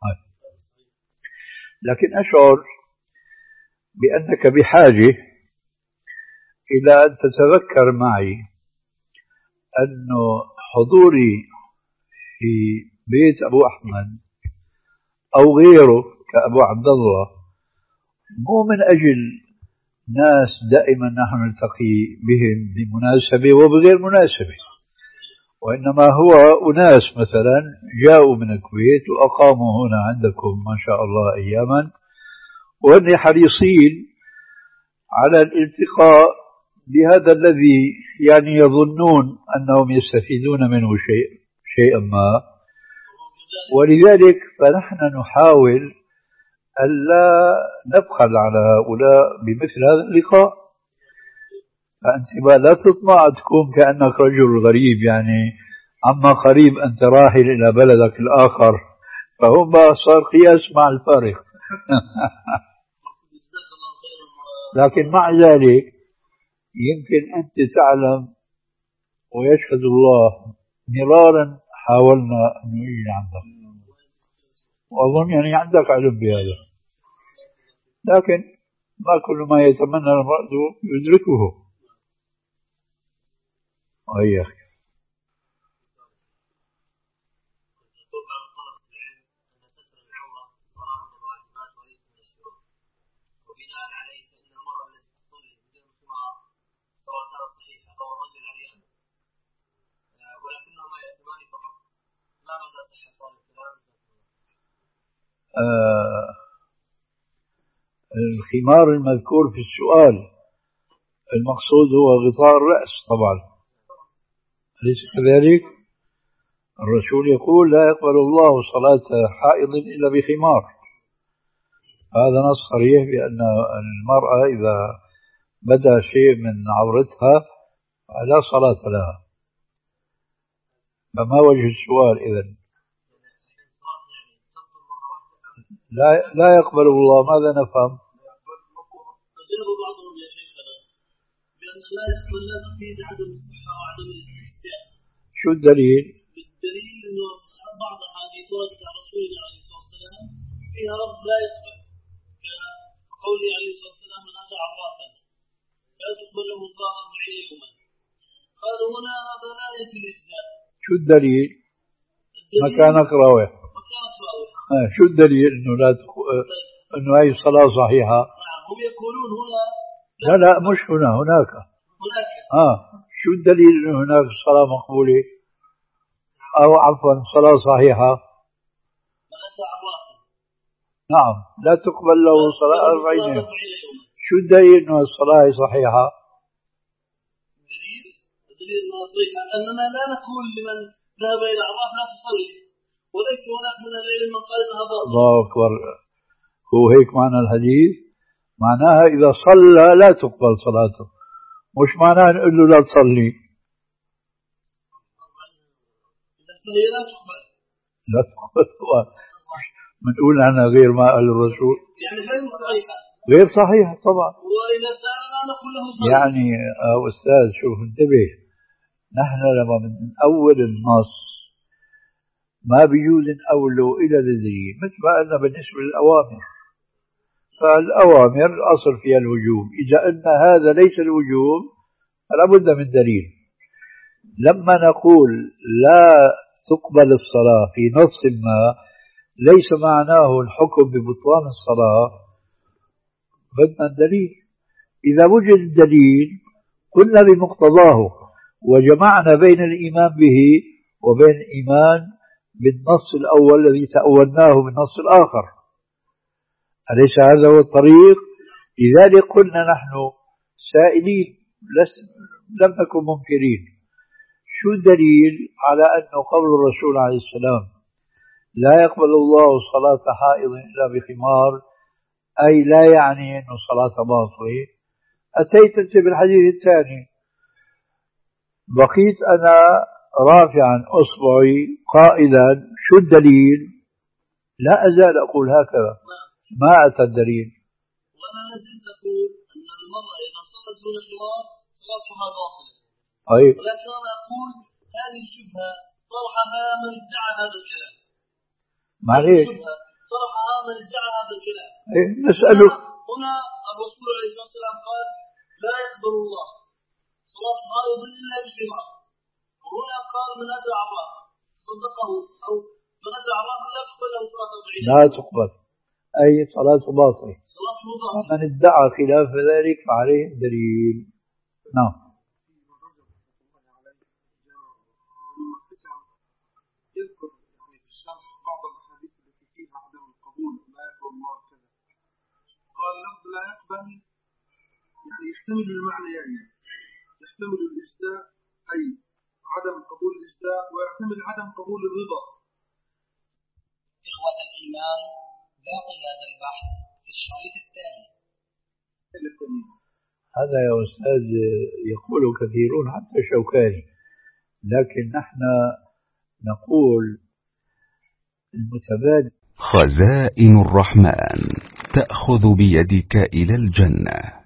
لكن أشعر بأنك بحاجة إلى أن تتذكر معي أن حضوري في بيت أبو أحمد أو غيره كأبو عبد الله مو من أجل ناس دائما نحن نلتقي بهم بمناسبة وبغير مناسبة، وإنما هو أناس مثلا جاءوا من الكويت وأقاموا هنا عندكم ما شاء الله أياما، وأني حريصين على الالتقاء بهذا الذي يعني يظنون أنهم يستفيدون منه شيء شيئا ما، ولذلك فنحن نحاول ألا نبخل على هؤلاء بمثل هذا اللقاء. فأنت لا تطمع تكون كأنك رجل غريب، يعني عما قريب أنت راحل إلى بلدك الآخر، فهم صار قياس مع الفارق. لكن مع ذلك يمكن أنت تعلم ويشهد الله مرارا حاولنا أن نيجي عندك، وأظن يعني عندك علم بهذا، لكن ما كل ما يتمنى المرء يدركه. أي أخي آه الخمار المذكور في السؤال المقصود هو غطاء الرأس طبعا، أليس كذلك؟ الرسول يقول لا يقبل الله صلاة حائض إلا بخمار، هذا نص صريح بأن المرأة إذا بدا شيء من عورتها فلا صلاة لها. فما وجه السؤال إذن؟ لا لا يقبل الله، ماذا نفهم؟ أجاب بعضهم يا شيخنا بأن لا يقبل لا تقييد عدم الصحة وعدم الاستحسان. شو الدليل؟ بالدليل أنه بعض أحاديث وردت عن رسولنا عليه الصلاة والسلام فيها لفظ لا يقبل، كقوله عليه الصلاة والسلام من أتى عرافا لا تقبل له صلاة أربعين يوما. قالوا هنا هذا لا يأتي الإجزاء. شو الدليل؟ مكان أقرأه. آه شو الدليل إنه لا تخ... آه إنه هاي الصلاة صحيحة؟ هم يقولون هنا لا لا مش هنا هناك. هناك. آه شو الدليل إنه هناك الصلاة مقبولة أو عفوا صلاة صحيحة؟ نعم لا تقبل له صلاة أربعين يوم. شو الدليل إنه الصلاة صحيحة؟ الدليل الدليل إنه صحيحة أننا لا نقول لمن ذهب إلى عراف لا تصلي، وليس هناك من العلم من قال انها باطله. الله اكبر، هو هيك معنى الحديث، معناها اذا صلى لا تقبل صلاته، مش معناها نقول له لا تصلي. اذا صلي لا تقبل لا تقبل بنقول عنها غير ما قال الرسول، يعني غير صحيحه غير صحيحه طبعا. واذا سالنا نقول له صلي. يعني آه استاذ شوف انتبه، نحن لما من اول النص ما بيجوز نأوله إلى الدليل، مثل ما قلنا بالنسبة للأوامر، فالأوامر أصل فيها الوجوب، إذا أن هذا ليس الوجوب فلا بد من دليل. لما نقول لا تقبل الصلاة في نص ما ليس معناه الحكم ببطلان الصلاة، بدنا الدليل. إذا وجد الدليل قلنا بمقتضاه وجمعنا بين الإيمان به وبين الإيمان بالنص الأول الذي تأولناه بالنص الآخر، أليس هذا هو الطريق؟ لذلك قلنا نحن سائلين لم نكن منكرين. شو الدليل على أن قول الرسول عليه السلام لا يقبل الله صلاة حائض إلا بخمار، أي لا يعني أن الصلاة باطلة؟ أتيت أنت بالحديث الثاني، بقيت أنا رافعا أصبعي قائلا شو الدليل؟ لا أزال أقول هكذا، ما أتى الدليل. وأنا لازلت أقول أن المرأة إذا صلت دون خمار صلاتها باطلة. طيب ولكن أنا أقول هذه الشبهة طرحها من ادعى هذا الكلام. معليش طرحها من ادعى هذا الكلام. إيه نسأله. هنا الرسول عليه الصلاة والسلام قال لا يقبل الله صلاة حائض إلا بخمار، وهنا قال من أتى عراف صدقه أو من أتى عراف لا تقبل له صلاة أربعين. لا تقبل أي صلاة باطلة. من ادعى خلاف ذلك فعليه دليل. نعم. يذكر يعني في الشرح بعض الأحاديث التي فيها عدم القبول لا يقبل الله كذا، قال لفظ لا يقبل يعني يحتمل المعنى، يعني يحتمل الإجزاء أي عدم قبول الإجزاء، ويحتمل عدم قبول الرضا. إخوة الإيمان، باقي هذا البحث في الشريط التالي. هذا يا أستاذ يقول كثيرون حتى شوكاني، لكن نحن نقول المتبادل. خزائن الرحمن تأخذ بيدك إلى الجنة.